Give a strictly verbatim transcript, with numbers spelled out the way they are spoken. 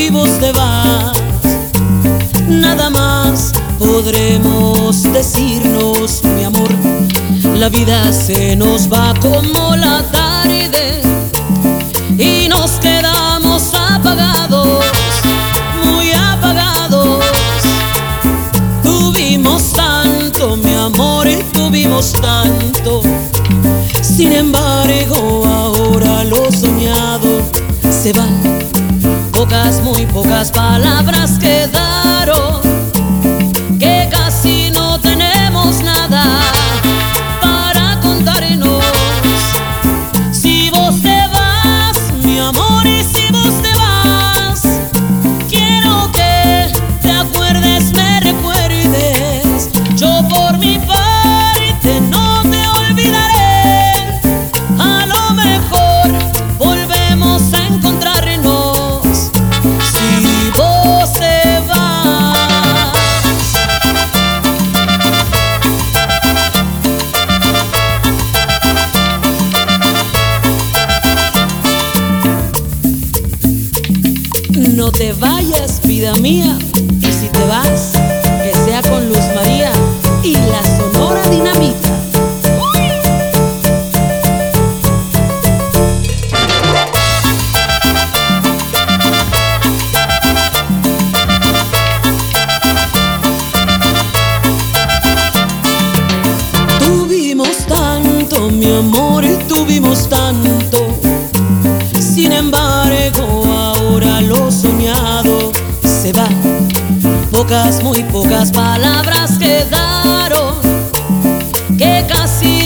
y vos te vas. Nada más podremos decirnos, mi amor. La vida se nos va como la tarde y nos quedamos apagados, muy apagados. Tuvimos tanto, mi amor, y tuvimos tanto. Sin embargo, ahora lo soñado se va. Pocas, muy pocas palabras quedaron, que casi no tenemos nada para contarnos. Si vos te vas, mi amor, y si vos te vas, quiero que te acuerdes, me recuerdes. Yo por mi parte no te olvidaré. A lo mejor volvemos a encontrarnos si vos te vas. No te vayas, vida mía, y si te vas, que sea con Luz María y la Sonora Dinamita. Tuvimos tanto, mi amor, y tuvimos tanto. Sin embargo, ahora lo soñado se va. Pocas, muy pocas palabras quedaron, que casi